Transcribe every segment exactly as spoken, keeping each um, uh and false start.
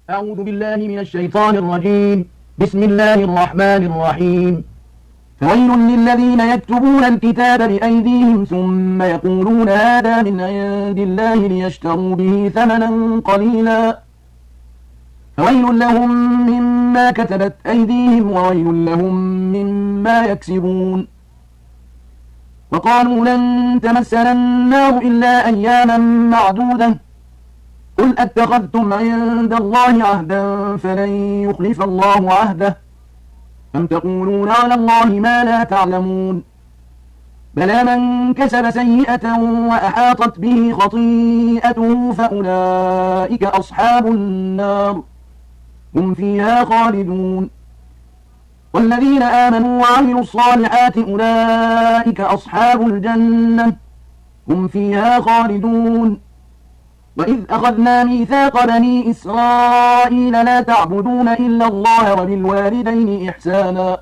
أعوذ بالله من الشيطان الرجيم. بسم الله الرحمن الرحيم. فويل للذين يكتبون الكتاب بأيديهم ثم يقولون هذا من عند الله ليشتروا به ثمنا قليلا فويل لهم مما كتبت أيديهم وويل لهم مما يكسبون. وقالوا لن تمسنا النار إلا أياما معدودة قل أتخذتم عند الله عهدا فلن يخلف الله عهده أم تقولون على الله ما لا تعلمون. بلى من كسب سيئة وأحاطت به خطيئته فأولئك أصحاب النار هم فيها خالدون. والذين آمنوا وعملوا الصالحات أولئك أصحاب الجنة هم فيها خالدون. وإذ أخذنا ميثاق بني إسرائيل لا تعبدون إلا الله وبالوالدين إحسانا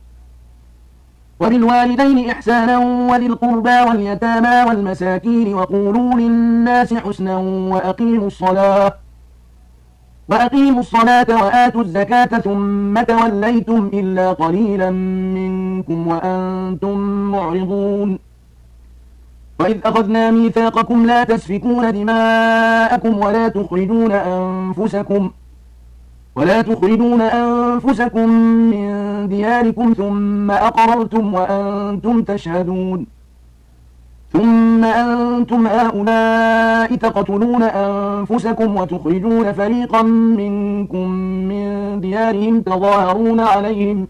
وبالوالدين إحسانا وذي القربى واليتامى والمساكين وقولوا للناس حسنا وأقيموا الصلاة وأقيموا الصلاة وآتوا الزكاة ثم توليتم إلا قليلا منكم وأنتم معرضون. وإذ أخذنا ميثاقكم لا تسفكون دماءكم ولا تخرجون أنفسكم ولا تخرجون أنفسكم من دياركم ثم أقررتم وأنتم تشهدون. ثم أنتم هؤلاء تقتلون أنفسكم وتخرجون فريقا منكم من ديارهم تظاهرون عليهم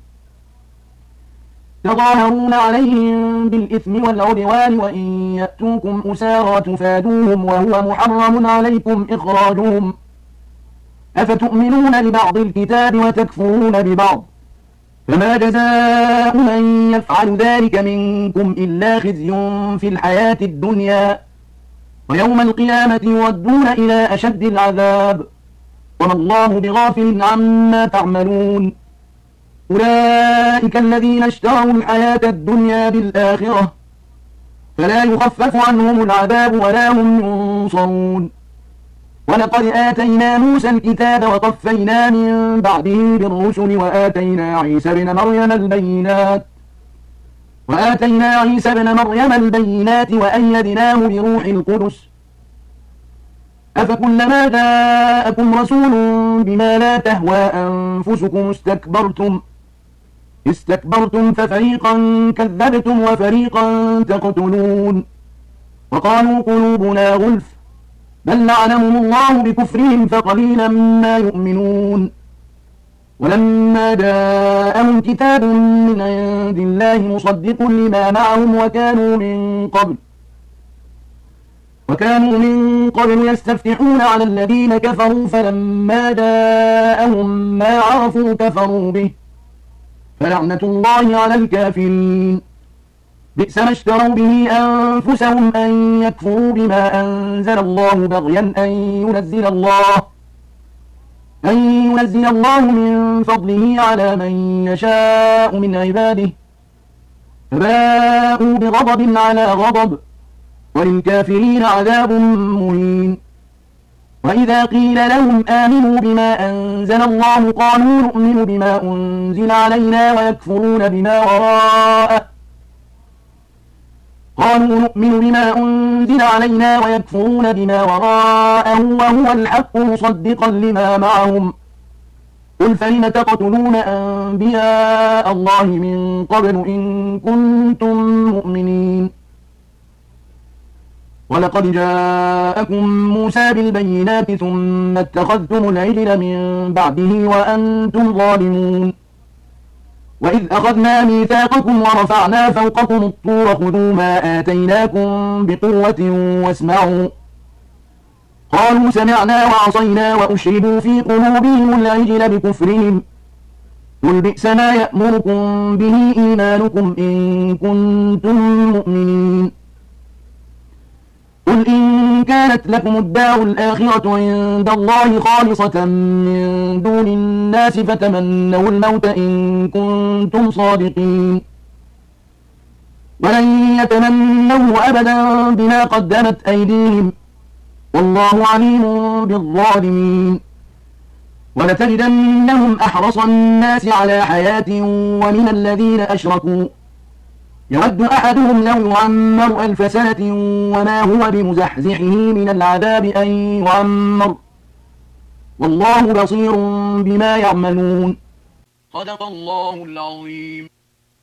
تظاهرون عليهم بالإثم والعدوان وإن يأتوكم أسارى تفادوهم وهو محرم عليكم إخراجهم أفتؤمنون ببعض الكتاب وتكفرون ببعض فما جزاء من يفعل ذلك منكم إلا خزي في الحياة الدنيا ويوم القيامة يردون إلى أشد العذاب وما الله بغافل عما تعملون. أولئك الذين اشتروا الحياة الدنيا بالآخرة فلا يخفف عنهم العذاب ولا هم ينصرون. ولقد آتينا موسى الكتاب وقفينا من بعده بالرسل وآتينا عيسى بن مريم البينات وآتينا عيسى بن مريم البينات وأيدناه بروح القدس أفكلما جاءكم رسول بما لا تهوى أنفسكم استكبرتم استكبرتم ففريقا كذبتم وفريقا تقتلون. وقالوا قلوبنا غلف بل لعنهم الله بكفرهم فقليلا ما يؤمنون. ولما جاءهم كتاب من عند الله مصدق لما معهم وكانوا من قبل وكانوا من قبل يستفتحون على الذين كفروا فلما جاءهم ما عرفوا كفروا به فلعنة الله على الكافرين. بئس ما اشتروا به أنفسهم أن يكفروا بما أنزل الله بغيا أن ينزل الله أن ينزل الله من فضله على من يشاء من عباده فباءوا بغضب على غضب وللكافرين عذاب مهين. وإذا قيل لهم آمنوا بما أنزل الله قالوا نؤمن بما أنزل علينا ويكفرون بما وراءه قالوا نؤمن بما أنزل علينا ويكفرون بما وراءه وهو الحق مصدقا لما معهم قل فلم تقتلون أنبياء الله من قبل إن كنتم مؤمنين. ولقد جاءكم موسى بالبينات ثم اتخذتم العجل من بعده وأنتم ظالمون. وإذ أخذنا ميثاقكم ورفعنا فوقكم الطور خذوا ما آتيناكم بقوة واسمعوا قالوا سمعنا وعصينا وأشربوا في قلوبهم العجل بكفرهم قل بئس ما يأمركم به إيمانكم إن كنتم مؤمنين. قل إن كانت لكم الدار الآخرة عند الله خالصة من دون الناس فتمنوا الموت إن كنتم صادقين ولن يتمنوا أبدا بما قدمت أيديهم والله عليم بالظالمين. ولتجدنهم أحرص الناس على حياة ومن الذين أشركوا يود أحدهم لو يعمر ألف سنة وما هو بمزحزحه من العذاب أن يعمر والله بصير بما يعملون. صدق الله العظيم.